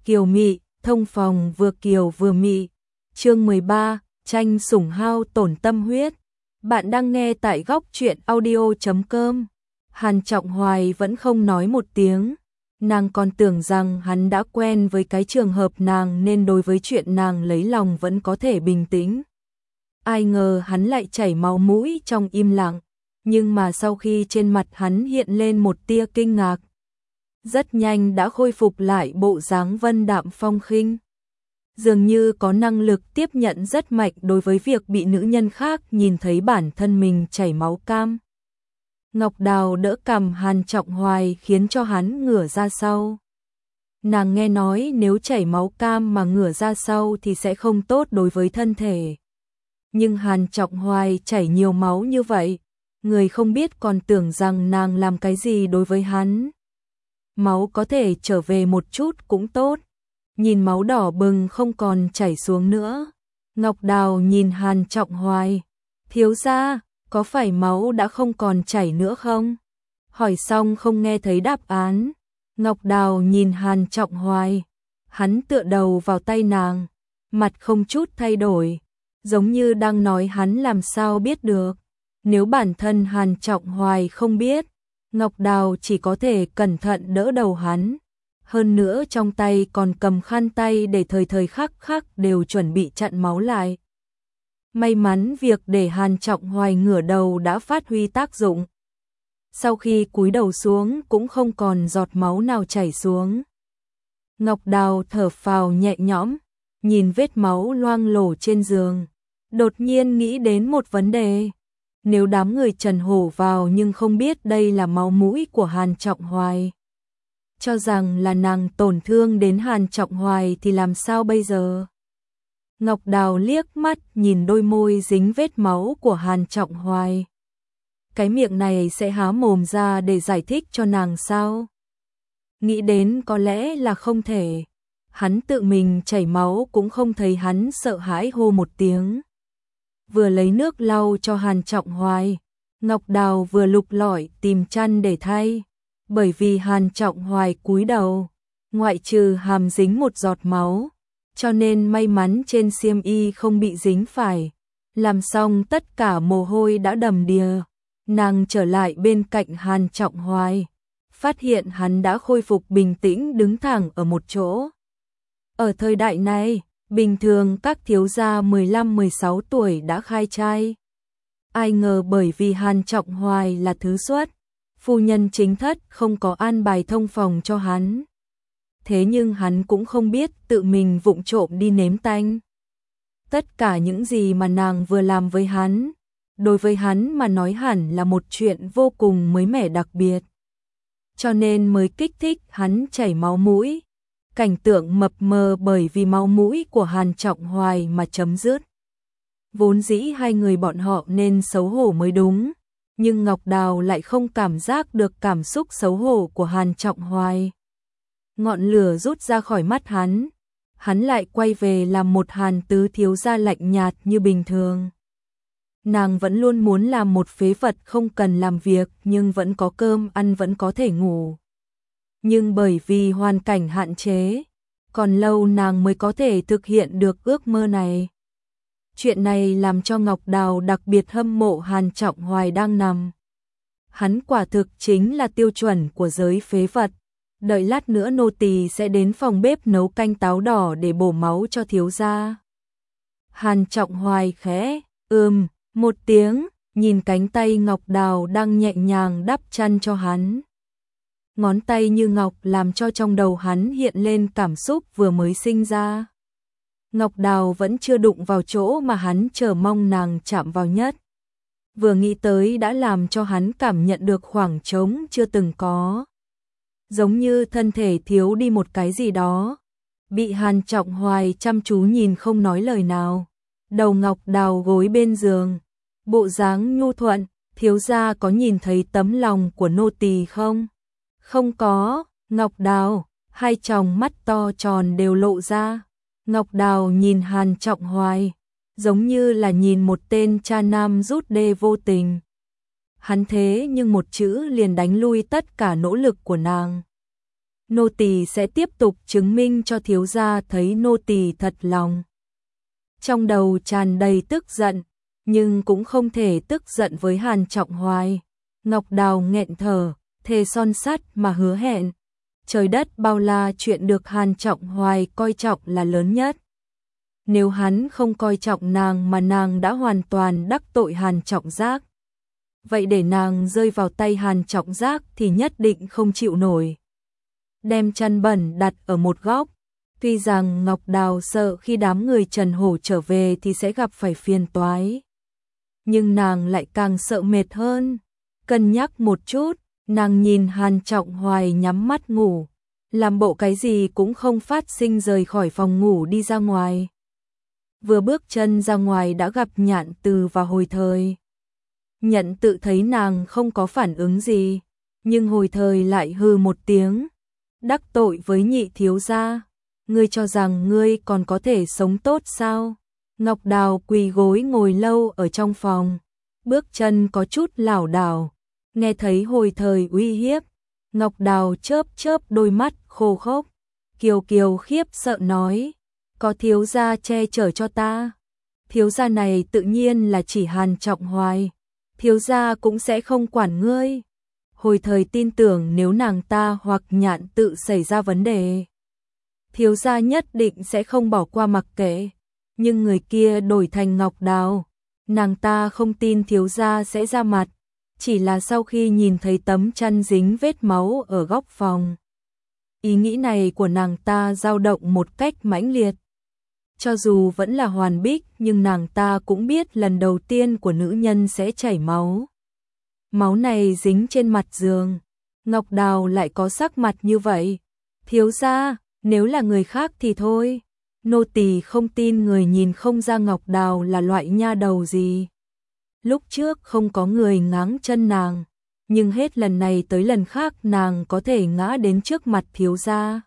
kiều mị, thông phòng vừa kiều vừa mị. Chương 13, tranh sủng hao tổn tâm huyết. Bạn đang nghe tại góc truyện audio.com. Hàn Trọng Hoài vẫn không nói một tiếng. Nàng còn tưởng rằng hắn đã quen với cái trường hợp nàng nên đối với chuyện nàng lấy lòng vẫn có thể bình tĩnh. Ai ngờ hắn lại chảy máu mũi trong im lặng. Nhưng mà sau khi trên mặt hắn hiện lên một tia kinh ngạc, rất nhanh đã khôi phục lại bộ dáng vân đạm phong khinh. Dường như có năng lực tiếp nhận rất mạnh đối với việc bị nữ nhân khác nhìn thấy bản thân mình chảy máu cam. Ngọc Đào đỡ cằm Hàn Trọng Hoài khiến cho hắn ngửa ra sau. Nàng nghe nói nếu chảy máu cam mà ngửa ra sau thì sẽ không tốt đối với thân thể. Nhưng Hàn Trọng Hoài chảy nhiều máu như vậy, người không biết còn tưởng rằng nàng làm cái gì đối với hắn. Máu có thể trở về một chút cũng tốt. Nhìn máu đỏ bừng không còn chảy xuống nữa, Ngọc Đào nhìn Hàn Trọng Hoài. Thiếu gia, có phải máu đã không còn chảy nữa không? Hỏi xong không nghe thấy đáp án. Ngọc Đào nhìn Hàn Trọng Hoài. Hắn tựa đầu vào tay nàng, mặt không chút thay đổi, giống như đang nói hắn làm sao biết được. Nếu bản thân Hàn Trọng Hoài không biết, Ngọc Đào chỉ có thể cẩn thận đỡ đầu hắn. Hơn nữa trong tay còn cầm khăn tay để thời thời khắc khắc đều chuẩn bị chặn máu lại. May mắn việc để Hàn Trọng Hoài ngửa đầu đã phát huy tác dụng. Sau khi cúi đầu xuống cũng không còn giọt máu nào chảy xuống. Ngọc Đào thở phào nhẹ nhõm, nhìn vết máu loang lổ trên giường, đột nhiên nghĩ đến một vấn đề. Nếu đám người Trần Hổ vào nhưng không biết đây là máu mũi của Hàn Trọng Hoài, cho rằng là nàng tổn thương đến Hàn Trọng Hoài thì làm sao bây giờ? Ngọc Đào liếc mắt nhìn đôi môi dính vết máu của Hàn Trọng Hoài. Cái miệng này sẽ há mồm ra để giải thích cho nàng sao? Nghĩ đến có lẽ là không thể. Hắn tự mình chảy máu cũng không thấy hắn sợ hãi hô một tiếng. Vừa lấy nước lau cho Hàn Trọng Hoài, Ngọc Đào vừa lục lọi tìm chăn để thay. Bởi vì Hàn Trọng Hoài cúi đầu, ngoại trừ hàm dính một giọt máu, cho nên may mắn trên xiêm y không bị dính phải. Làm xong tất cả mồ hôi đã đầm đìa, nàng trở lại bên cạnh Hàn Trọng Hoài, phát hiện hắn đã khôi phục bình tĩnh đứng thẳng ở một chỗ. Ở thời đại này, bình thường các thiếu gia 15-16 tuổi đã khai trai. Ai ngờ bởi vì Hàn Trọng Hoài là thứ xuất, phu nhân chính thất không có an bài thông phòng cho hắn. Thế nhưng hắn cũng không biết tự mình vụng trộm đi nếm tanh. Tất cả những gì mà nàng vừa làm với hắn, đối với hắn mà nói hẳn là một chuyện vô cùng mới mẻ đặc biệt. Cho nên mới kích thích hắn chảy máu mũi. Cảnh tượng mập mờ bởi vì máu mũi của Hàn Trọng Hoài mà chấm dứt. Vốn dĩ hai người bọn họ nên xấu hổ mới đúng. Nhưng Ngọc Đào lại không cảm giác được cảm xúc xấu hổ của Hàn Trọng Hoài. Ngọn lửa rút ra khỏi mắt hắn lại quay về làm một Hàn tứ thiếu gia lạnh nhạt như bình thường. Nàng vẫn luôn muốn làm một phế vật không cần làm việc nhưng vẫn có cơm ăn vẫn có thể ngủ. Nhưng bởi vì hoàn cảnh hạn chế, còn lâu nàng mới có thể thực hiện được ước mơ này. Chuyện này làm cho Ngọc Đào đặc biệt hâm mộ Hàn Trọng Hoài đang nằm. Hắn quả thực chính là tiêu chuẩn của giới phế vật. Đợi lát nữa nô tỳ sẽ đến phòng bếp nấu canh táo đỏ để bổ máu cho thiếu gia. Hàn Trọng Hoài khẽ một tiếng, nhìn cánh tay Ngọc Đào đang nhẹ nhàng đắp chăn cho hắn. Ngón tay như ngọc làm cho trong đầu hắn hiện lên cảm xúc vừa mới sinh ra. Ngọc Đào vẫn chưa đụng vào chỗ mà hắn chờ mong nàng chạm vào nhất. Vừa nghĩ tới đã làm cho hắn cảm nhận được khoảng trống chưa từng có. Giống như thân thể thiếu đi một cái gì đó. Bị Hàn Trọng Hoài chăm chú nhìn không nói lời nào. Đầu Ngọc Đào gối bên giường. Bộ dáng nhu thuận, thiếu gia có nhìn thấy tấm lòng của nô tỳ không? Không có, Ngọc Đào, hai tròng mắt to tròn đều lộ ra. Ngọc Đào nhìn Hàn Trọng Hoài, giống như là nhìn một tên cha nam rút đê vô tình. Hắn thế nhưng một chữ liền đánh lui tất cả nỗ lực của nàng. nô tỳ sẽ tiếp tục chứng minh cho thiếu gia thấy nô tỳ thật lòng. Trong đầu tràn đầy tức giận, nhưng cũng không thể tức giận với Hàn Trọng Hoài. Ngọc Đào nghẹn thở, thề son sắt mà hứa hẹn. Trời đất bao la, chuyện được Hàn Trọng Hoài coi trọng là lớn nhất. Nếu hắn không coi trọng nàng mà nàng đã hoàn toàn đắc tội Hàn Trọng Giác, vậy để nàng rơi vào tay Hàn Trọng Giác thì nhất định không chịu nổi. Đem chăn bẩn đặt ở một góc. Tuy rằng Ngọc Đào sợ khi đám người Trần Hổ trở về thì sẽ gặp phải phiền toái, nhưng nàng lại càng sợ mệt hơn. Cân nhắc một chút, nàng nhìn Hàn Trọng Hoài nhắm mắt ngủ, làm bộ cái gì cũng không phát sinh rời khỏi phòng ngủ đi ra ngoài. Vừa bước chân ra ngoài đã gặp Nhạn Từ và Hồi Thời. Nhạn Tự thấy nàng không có phản ứng gì, nhưng Hồi Thời lại hừ một tiếng. Đắc tội với Nhị thiếu gia, ngươi cho rằng ngươi còn có thể sống tốt sao? Ngọc Đào quỳ gối ngồi lâu ở trong phòng, bước chân có chút lảo đảo. Nghe thấy Hồi Thời uy hiếp, Ngọc Đào chớp chớp đôi mắt khô khốc. Kiều Kiều khiếp sợ nói, có thiếu gia che chở cho ta. Thiếu gia này tự nhiên là chỉ Hàn Trọng Hoài, thiếu gia cũng sẽ không quản ngươi. Hồi Thời tin tưởng nếu nàng ta hoặc Nhạn Tự xảy ra vấn đề, thiếu gia nhất định sẽ không bỏ qua mặc kệ. Nhưng người kia đổi thành Ngọc Đào, nàng ta không tin thiếu gia sẽ ra mặt, chỉ là sau khi nhìn thấy tấm chăn dính vết máu ở góc phòng. Ý nghĩ này của nàng ta dao động một cách mãnh liệt. Cho dù vẫn là Hoàn Bích, nhưng nàng ta cũng biết lần đầu tiên của nữ nhân sẽ chảy máu. Máu này dính trên mặt giường, Ngọc Đào lại có sắc mặt như vậy. Thiếu gia, nếu là người khác thì thôi. Nô tỳ không tin người nhìn không ra Ngọc Đào là loại nha đầu gì. Lúc trước không có người ngáng chân nàng, nhưng hết lần này tới lần khác nàng có thể ngã đến trước mặt thiếu gia.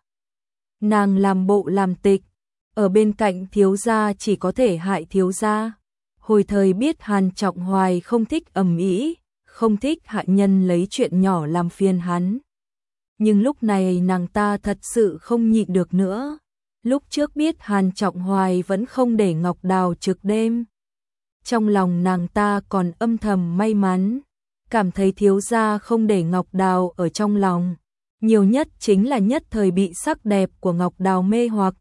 Nàng làm bộ làm tịch, ở bên cạnh thiếu gia chỉ có thể hại thiếu gia. Hồi Thời biết Hàn Trọng Hoài không thích ầm ĩ, không thích hạ nhân lấy chuyện nhỏ làm phiền hắn. Nhưng lúc này nàng ta thật sự không nhịn được nữa. Lúc trước biết Hàn Trọng Hoài vẫn không để Ngọc Đào trực đêm, trong lòng nàng ta còn âm thầm may mắn, cảm thấy thiếu gia không để Ngọc Đào ở trong lòng. Nhiều nhất chính là nhất thời bị sắc đẹp của Ngọc Đào mê hoặc.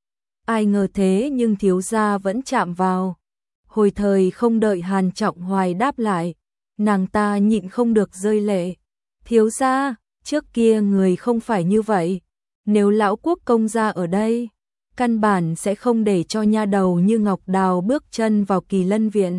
Ai ngờ thế nhưng thiếu gia vẫn chạm vào. Hồi Thời không đợi Hàn Trọng Hoài đáp lại, nàng ta nhịn không được rơi lệ. Thiếu gia, trước kia người không phải như vậy. Nếu lão quốc công gia ở đây, căn bản sẽ không để cho nha đầu như Ngọc Đào bước chân vào Kỳ Lân viện.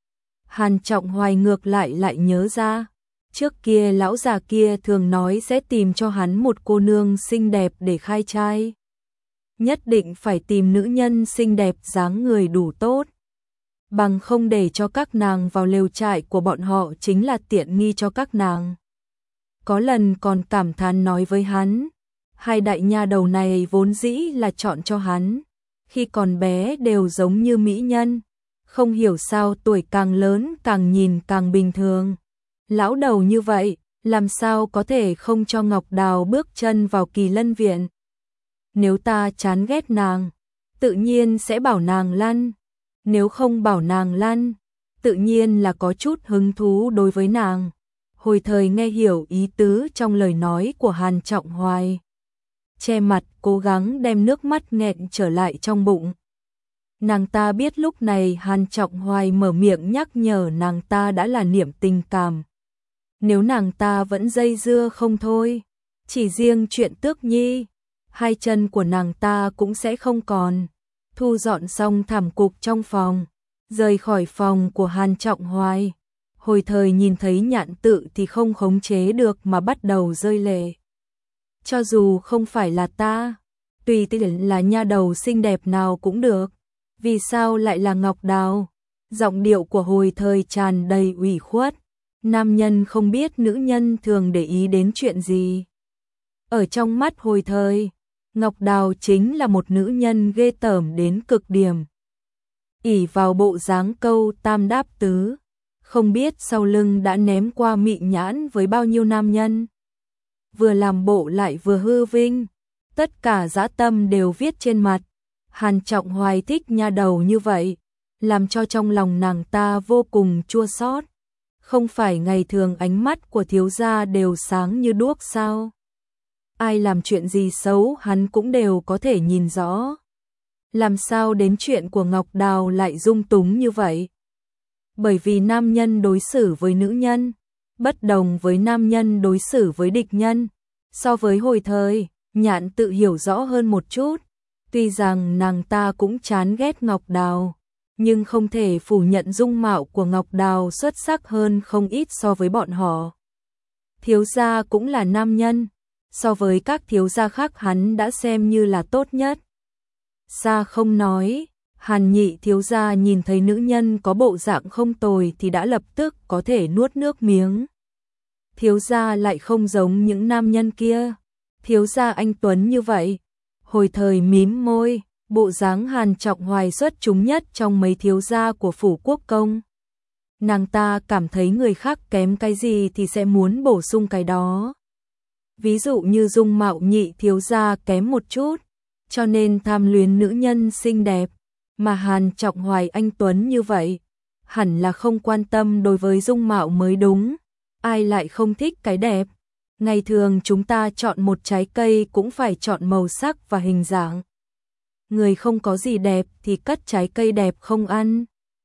Hàn Trọng Hoài ngược lại nhớ ra, trước kia lão già kia thường nói sẽ tìm cho hắn một cô nương xinh đẹp để khai trai. Nhất định phải tìm nữ nhân xinh đẹp dáng người đủ tốt, bằng không để cho các nàng vào lều trại của bọn họ chính là tiện nghi cho các nàng. Có lần còn cảm thán nói với hắn, hai đại nha đầu này vốn dĩ là chọn cho hắn, khi còn bé đều giống như mỹ nhân, không hiểu sao tuổi càng lớn càng nhìn càng bình thường. Lão đầu như vậy, làm sao có thể không cho Ngọc Đào bước chân vào Kỳ Lân viện. Nếu ta chán ghét nàng, tự nhiên sẽ bảo nàng lăn. Nếu không bảo nàng lăn, tự nhiên là có chút hứng thú đối với nàng. Hồi Thời nghe hiểu ý tứ trong lời nói của Hàn Trọng Hoài, che mặt cố gắng đem nước mắt nghẹn trở lại trong bụng. Nàng ta biết lúc này Hàn Trọng Hoài mở miệng nhắc nhở nàng ta đã là niệm tình cảm. Nếu nàng ta vẫn dây dưa không thôi, chỉ riêng chuyện Tước Nhi, hai chân của nàng ta cũng sẽ không còn. Thu dọn xong thảm cục trong phòng, rời khỏi phòng của Hàn Trọng Hoài. Hồi Thời nhìn thấy Nhạn Tự thì không khống chế được mà bắt đầu rơi lệ. Cho dù không phải là ta, tùy tiện là nha đầu xinh đẹp nào cũng được, vì sao lại là Ngọc Đào? Giọng điệu của Hồi Thời tràn đầy ủy khuất. Nam nhân không biết nữ nhân thường để ý đến chuyện gì. Ở trong mắt Hồi Thời, Ngọc Đào chính là một nữ nhân ghê tởm đến cực điểm. Ỷ vào bộ dáng câu tam đáp tứ, không biết sau lưng đã ném qua mị nhãn với bao nhiêu nam nhân. vừa làm bộ lại vừa hư vinh, tất cả dã tâm đều viết trên mặt. Hàn Trọng Hoài thích nha đầu như vậy, làm cho trong lòng nàng ta vô cùng chua xót. Không phải ngày thường ánh mắt của thiếu gia đều sáng như đuốc sao? Ai làm chuyện gì xấu hắn cũng đều có thể nhìn rõ. Làm sao đến chuyện của Ngọc Đào lại dung túng như vậy? Bởi vì nam nhân đối xử với nữ nhân, bất đồng với nam nhân đối xử với địch nhân. So với hồi thời, Nhạn tự hiểu rõ hơn một chút. Tuy rằng nàng ta cũng chán ghét Ngọc Đào, nhưng không thể phủ nhận dung mạo của Ngọc Đào xuất sắc hơn không ít so với bọn họ. Thiếu gia cũng là nam nhân, so với các thiếu gia khác hắn đã xem như là tốt nhất. Xa không nói, Hàn Nhị thiếu gia nhìn thấy nữ nhân có bộ dạng không tồi thì đã lập tức có thể nuốt nước miếng. Thiếu gia lại không giống những nam nhân kia, thiếu gia anh tuấn như vậy. Hồi thời mím môi, bộ dáng Hàn Trọng Hoài xuất chúng nhất trong mấy thiếu gia của phủ quốc công. Nàng ta cảm thấy người khác kém cái gì thì sẽ muốn bổ sung cái đó. Ví dụ như dung mạo Nhị thiếu gia kém một chút, cho nên tham luyến nữ nhân xinh đẹp, mà Hàn Trọng Hoài anh tuấn như vậy, hẳn là không quan tâm đối với dung mạo mới đúng. Ai lại không thích cái đẹp? Ngày thường chúng ta chọn một trái cây cũng phải chọn màu sắc và hình dạng. Người không có gì đẹp thì cất trái cây đẹp không ăn.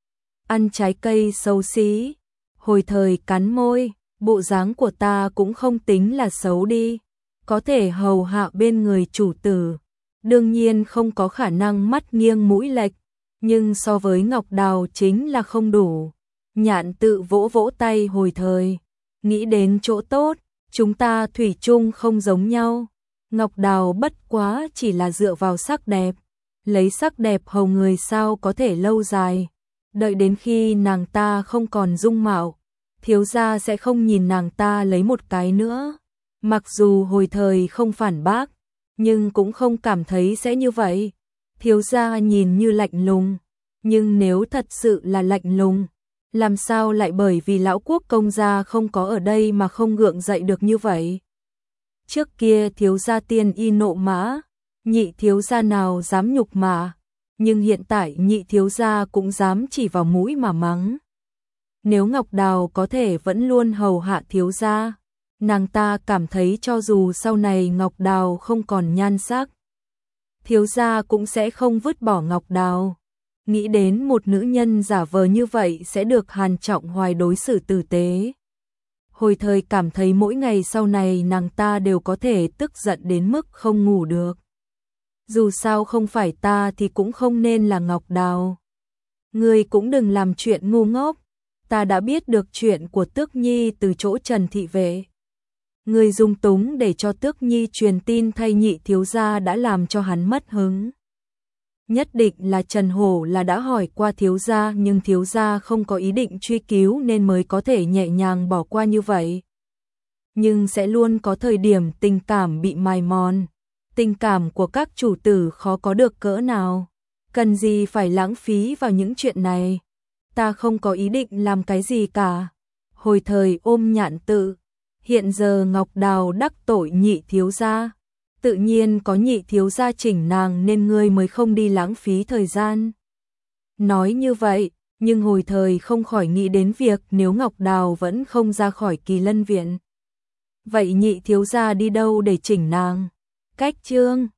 Ăn trái cây xấu xí. Hồi thời cắn môi, bộ dáng của ta cũng không tính là xấu đi. Có thể hầu hạ bên người chủ tử. Đương nhiên không có khả năng mắt nghiêng mũi lệch. Nhưng so với Ngọc Đào chính là không đủ. Nhạn tự vỗ vỗ tay hồi thời. Nghĩ đến chỗ tốt. Chúng ta thủy chung không giống nhau. Ngọc Đào bất quá chỉ là dựa vào sắc đẹp. Lấy sắc đẹp hầu người sao có thể lâu dài. Đợi đến khi nàng ta không còn dung mạo, thiếu gia sẽ không nhìn nàng ta lấy một cái nữa. Mặc dù hồi thời không phản bác, nhưng cũng không cảm thấy sẽ như vậy. Thiếu gia nhìn như lạnh lùng, nhưng nếu thật sự là lạnh lùng, làm sao lại bởi vì lão quốc công gia không có ở đây mà không gượng dậy được như vậy? Trước kia thiếu gia tiên y nộ mã, Nhị thiếu gia nào dám nhục mạ, nhưng hiện tại Nhị thiếu gia cũng dám chỉ vào mũi mà mắng. Nếu Ngọc Đào có thể vẫn luôn hầu hạ thiếu gia, nàng ta cảm thấy cho dù sau này Ngọc Đào không còn nhan sắc, thiếu gia cũng sẽ không vứt bỏ Ngọc Đào. Nghĩ đến một nữ nhân giả vờ như vậy sẽ được Hàn Trọng Hoài đối xử tử tế. Hồi thời cảm thấy mỗi ngày sau này nàng ta đều có thể tức giận đến mức không ngủ được. Dù sao không phải ta thì cũng không nên là Ngọc Đào. Ngươi cũng đừng làm chuyện ngu ngốc. Ta đã biết được chuyện của Tước Nhi từ chỗ Trần thị vệ. Ngươi dung túng để cho Tước Nhi truyền tin thay Nhị thiếu gia đã làm cho hắn mất hứng. Nhất định là Trần Hổ là đã hỏi qua thiếu gia, nhưng thiếu gia không có ý định truy cứu nên mới có thể nhẹ nhàng bỏ qua như vậy. Nhưng sẽ luôn có thời điểm tình cảm bị mài mòn. Tình cảm của các chủ tử khó có được cỡ nào. Cần gì phải lãng phí vào những chuyện này. Ta không có ý định làm cái gì cả. Hồi thời ôm Nhạn tự. Hiện giờ Ngọc Đào đắc tội Nhị thiếu gia. Tự nhiên có Nhị thiếu gia chỉnh nàng nên ngươi mới không đi lãng phí thời gian. Nói như vậy, nhưng hồi thời không khỏi nghĩ đến việc nếu Ngọc Đào vẫn không ra khỏi Kỳ Lân viện. Vậy Nhị thiếu gia đi đâu để chỉnh nàng? Cách chương